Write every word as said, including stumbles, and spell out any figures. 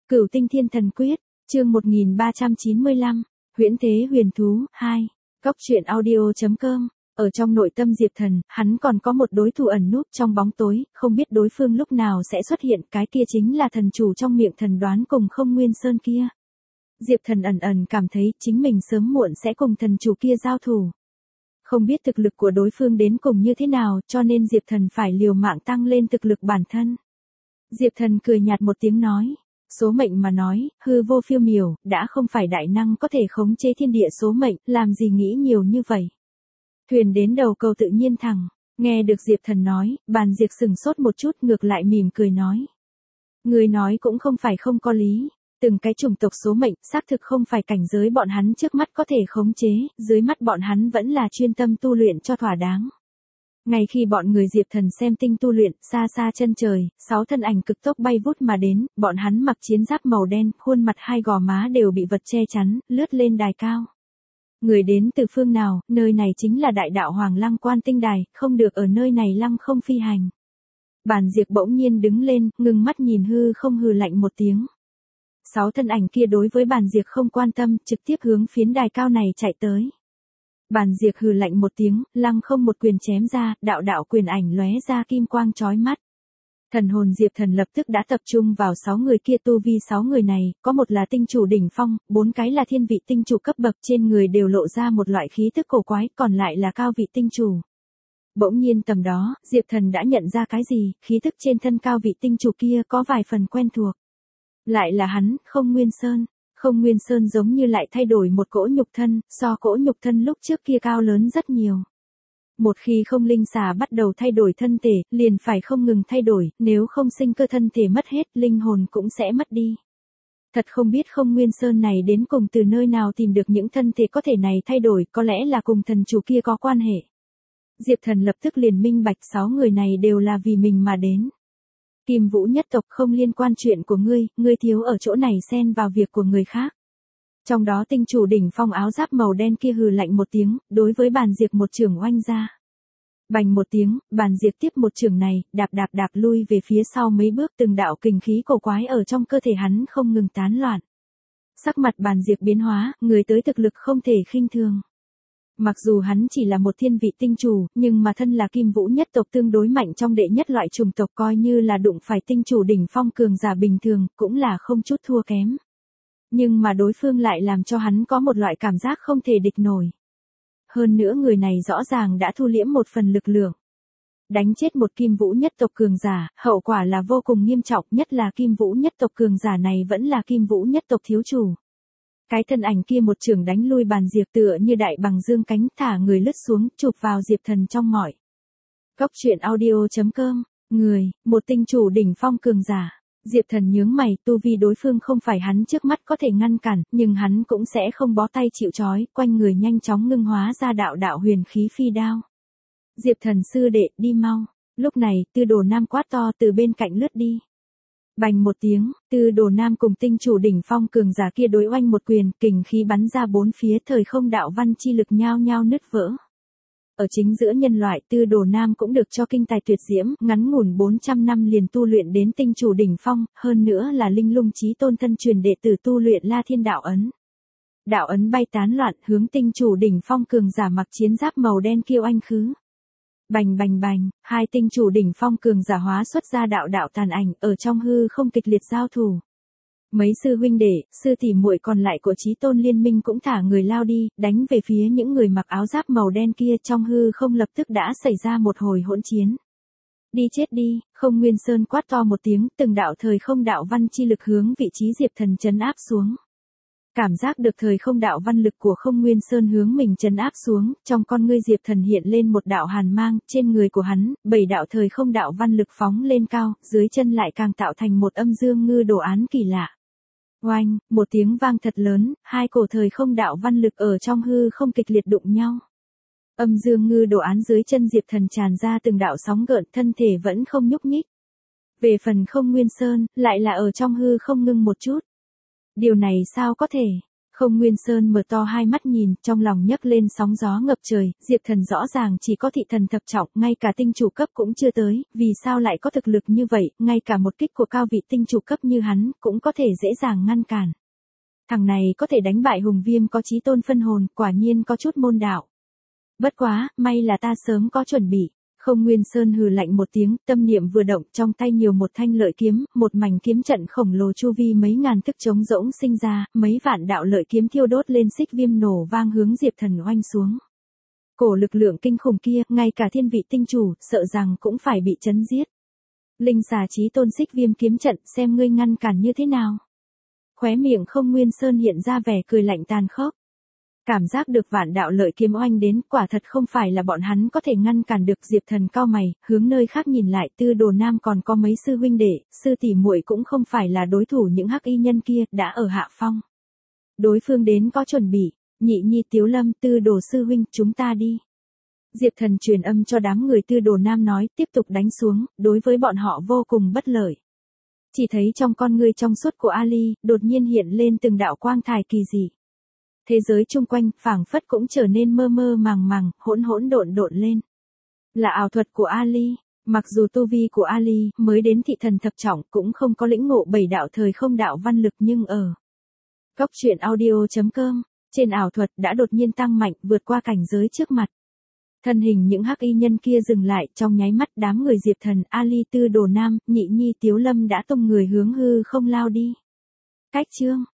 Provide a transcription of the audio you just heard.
Cửu Tinh Thiên Thần Quyết, chương một nghìn ba trăm chín mươi lăm, Huyễn Thế Huyền Thú, hai, Cốc truyện audio chấm com. Ở trong nội tâm Diệp Thần, hắn còn có một đối thủ ẩn núp trong bóng tối, không biết đối phương lúc nào sẽ xuất hiện, cái kia chính là thần chủ trong miệng thần đoán cùng Không Nguyên Sơn kia. Diệp Thần ẩn ẩn cảm thấy chính mình sớm muộn sẽ cùng thần chủ kia giao thủ. Không biết thực lực của đối phương đến cùng như thế nào, cho nên Diệp Thần phải liều mạng tăng lên thực lực bản thân. Diệp Thần cười nhạt một tiếng nói, số mệnh mà nói, hư vô phiêu miểu, đã không phải đại năng có thể khống chế thiên địa số mệnh, làm gì nghĩ nhiều như vậy. Thuyền đến đầu cầu tự nhiên thẳng, nghe được Diệp Thần nói, Bàn Diệp sừng sốt một chút ngược lại mỉm cười nói. Người nói cũng không phải không có lý, từng cái chủng tộc số mệnh, xác thực không phải cảnh giới bọn hắn trước mắt có thể khống chế, dưới mắt bọn hắn vẫn là chuyên tâm tu luyện cho thỏa đáng. Ngay khi bọn người Diệp Thần xem tinh tu luyện, xa xa chân trời, sáu thân ảnh cực tốc bay vút mà đến, bọn hắn mặc chiến giáp màu đen, khuôn mặt hai gò má đều bị vật che chắn, lướt lên đài cao. Người đến từ phương nào, nơi này chính là đại đạo Hoàng Lăng Quan Tinh Đài, không được ở nơi này lăng không phi hành. Bàn Diệp bỗng nhiên đứng lên, ngưng mắt nhìn hư không hừ lạnh một tiếng. Sáu thân ảnh kia đối với Bàn Diệp không quan tâm, trực tiếp hướng phiến đài cao này chạy tới. Bàn Diệp hừ lạnh một tiếng, lăng không một quyền chém ra, đạo đạo quyền ảnh lóe ra kim quang chói mắt. Thần hồn Diệp Thần lập tức đã tập trung vào sáu người kia, tu vi sáu người này, có một là tinh chủ đỉnh phong, bốn cái là thiên vị tinh chủ cấp bậc, trên người đều lộ ra một loại khí tức cổ quái, còn lại là cao vị tinh chủ. Bỗng nhiên tầm đó, Diệp Thần đã nhận ra cái gì, khí tức trên thân cao vị tinh chủ kia có vài phần quen thuộc. Lại là hắn, Không Nguyên Sơn. Không Nguyên Sơn giống như lại thay đổi một cỗ nhục thân, so cỗ nhục thân lúc trước kia cao lớn rất nhiều. Một khi không linh xà bắt đầu thay đổi thân thể, liền phải không ngừng thay đổi, nếu không sinh cơ thân thể mất hết, linh hồn cũng sẽ mất đi. Thật không biết Không Nguyên Sơn này đến cùng từ nơi nào tìm được những thân thể có thể này thay đổi, có lẽ là cùng thần chủ kia có quan hệ. Diệp Thần lập tức liền minh bạch sáu người này đều là vì mình mà đến. Kim Vũ nhất tộc không liên quan chuyện của ngươi, ngươi thiếu ở chỗ này xen vào việc của người khác. Trong đó tinh chủ đỉnh phong áo giáp màu đen kia hừ lạnh một tiếng, đối với Bàn Diệp một chưởng oanh ra. Bành một tiếng, Bàn Diệp tiếp một chưởng này, đạp đạp đạp lui về phía sau mấy bước, từng đạo kình khí cổ quái ở trong cơ thể hắn không ngừng tán loạn. Sắc mặt Bàn Diệp biến hóa, người tới thực lực không thể khinh thường. Mặc dù hắn chỉ là một thiên vị tinh chủ, nhưng mà thân là Kim Vũ nhất tộc tương đối mạnh trong đệ nhất loại chủng tộc, coi như là đụng phải tinh chủ đỉnh phong cường giả bình thường, cũng là không chút thua kém. Nhưng mà đối phương lại làm cho hắn có một loại cảm giác không thể địch nổi. Hơn nữa người này rõ ràng đã thu liễm một phần lực lượng. Đánh chết một Kim Vũ nhất tộc cường giả, hậu quả là vô cùng nghiêm trọng, nhất là Kim Vũ nhất tộc cường giả này vẫn là Kim Vũ nhất tộc thiếu chủ. Cái thân ảnh kia một chưởng đánh lui Bàn Diệp tựa như đại bằng dương cánh, thả người lướt xuống, chụp vào Diệp Thần trong mỏi. Cốc truyện audio chấm com, người, một tinh chủ đỉnh phong cường giả. Diệp Thần nhướng mày, tu vi đối phương không phải hắn trước mắt có thể ngăn cản, nhưng hắn cũng sẽ không bó tay chịu trói, quanh người nhanh chóng ngưng hóa ra đạo đạo huyền khí phi đao. Diệp Thần sư đệ, đi mau. Lúc này, Tư Đồ Nam quát to từ bên cạnh lướt đi. Bành một tiếng, Tư Đồ Nam cùng tinh chủ đỉnh phong cường giả kia đối oanh một quyền, kình khí bắn ra bốn phía, thời không đạo văn chi lực nhao nhao nứt vỡ. Ở chính giữa nhân loại, Tư Đồ Nam cũng được cho kinh tài tuyệt diễm, ngắn ngủn bốn trăm năm liền tu luyện đến tinh chủ đỉnh phong, hơn nữa là Linh Lung Chí Tôn thân truyền đệ tử tu luyện La Thiên đạo ấn. Đạo ấn bay tán loạn, hướng tinh chủ đỉnh phong cường giả mặc chiến giáp màu đen kia oanh khứ. Bành bành bành, hai tinh chủ đỉnh phong cường giả hóa xuất ra đạo đạo tàn ảnh, ở trong hư không kịch liệt giao thủ. Mấy sư huynh đệ, sư tỷ muội còn lại của Chí Tôn liên minh cũng thả người lao đi, đánh về phía những người mặc áo giáp màu đen kia, trong hư không lập tức đã xảy ra một hồi hỗn chiến. Đi chết đi, Không Nguyên Sơn quát to một tiếng, từng đạo thời không đạo văn chi lực hướng vị trí Diệp Thần trấn áp xuống. Cảm giác được thời không đạo văn lực của Không Nguyên Sơn hướng mình trấn áp xuống, trong con ngươi Diệp Thần hiện lên một đạo hàn mang, trên người của hắn, bảy đạo thời không đạo văn lực phóng lên cao, dưới chân lại càng tạo thành một âm dương ngư đồ án kỳ lạ. Oanh, một tiếng vang thật lớn, hai cổ thời không đạo văn lực ở trong hư không kịch liệt đụng nhau. Âm dương ngư đồ án dưới chân Diệp Thần tràn ra từng đạo sóng gợn, thân thể vẫn không nhúc nhích. Về phần Không Nguyên Sơn, lại là ở trong hư không ngưng một chút. Điều này sao có thể? Không Nguyên Sơn mở to hai mắt nhìn, trong lòng nhấc lên sóng gió ngập trời, Diệp Thần rõ ràng chỉ có thị thần thập trọng, ngay cả tinh chủ cấp cũng chưa tới, vì sao lại có thực lực như vậy, ngay cả một kích của cao vị tinh chủ cấp như hắn, cũng có thể dễ dàng ngăn cản. Thằng này có thể đánh bại Hùng Viêm có chí tôn phân hồn, quả nhiên có chút môn đạo. Bất quá, may là ta sớm có chuẩn bị. Không Nguyên Sơn hừ lạnh một tiếng, tâm niệm vừa động, trong tay nhiều một thanh lợi kiếm, một mảnh kiếm trận khổng lồ chu vi mấy ngàn thức trống rỗng sinh ra, mấy vạn đạo lợi kiếm thiêu đốt lên xích viêm nổ vang hướng Diệp Thần oanh xuống. Cổ lực lượng kinh khủng kia, ngay cả thiên vị tinh chủ, sợ rằng cũng phải bị chấn giết. Linh xà chí tôn xích viêm kiếm trận, xem ngươi ngăn cản như thế nào. Khóe miệng Không Nguyên Sơn hiện ra vẻ cười lạnh tàn khốc. Cảm giác được vạn đạo lợi kiếm oanh đến, quả thật không phải là bọn hắn có thể ngăn cản được. Diệp Thần cao mày, hướng nơi khác nhìn lại, Tư Đồ Nam còn có mấy sư huynh đệ, sư tỷ muội cũng không phải là đối thủ những hắc y nhân kia, đã ở hạ phong. Đối phương đến có chuẩn bị, Nhị Nhi Tiếu Lâm, Tư Đồ sư huynh, chúng ta đi. Diệp Thần truyền âm cho đám người Tư Đồ Nam nói, tiếp tục đánh xuống, đối với bọn họ vô cùng bất lợi. Chỉ thấy trong con ngươi trong suốt của Ali, đột nhiên hiện lên từng đạo quang thải kỳ dị. Thế giới chung quanh, phảng phất cũng trở nên mơ mơ màng màng, hỗn hỗn độn độn lên. Là ảo thuật của Ali, mặc dù tu vi của Ali mới đến thị thần thập trọng cũng không có lĩnh ngộ bảy đạo thời không đạo văn lực, nhưng ở Cốc truyện audio chấm com, trên ảo thuật đã đột nhiên tăng mạnh, vượt qua cảnh giới trước mặt. Thân hình những hắc y nhân kia dừng lại, trong nháy mắt đám người Diệp Thần, Ali, Tư Đồ Nam, Nhị Nhi Tiếu Lâm đã tung người hướng hư không lao đi. Cách chương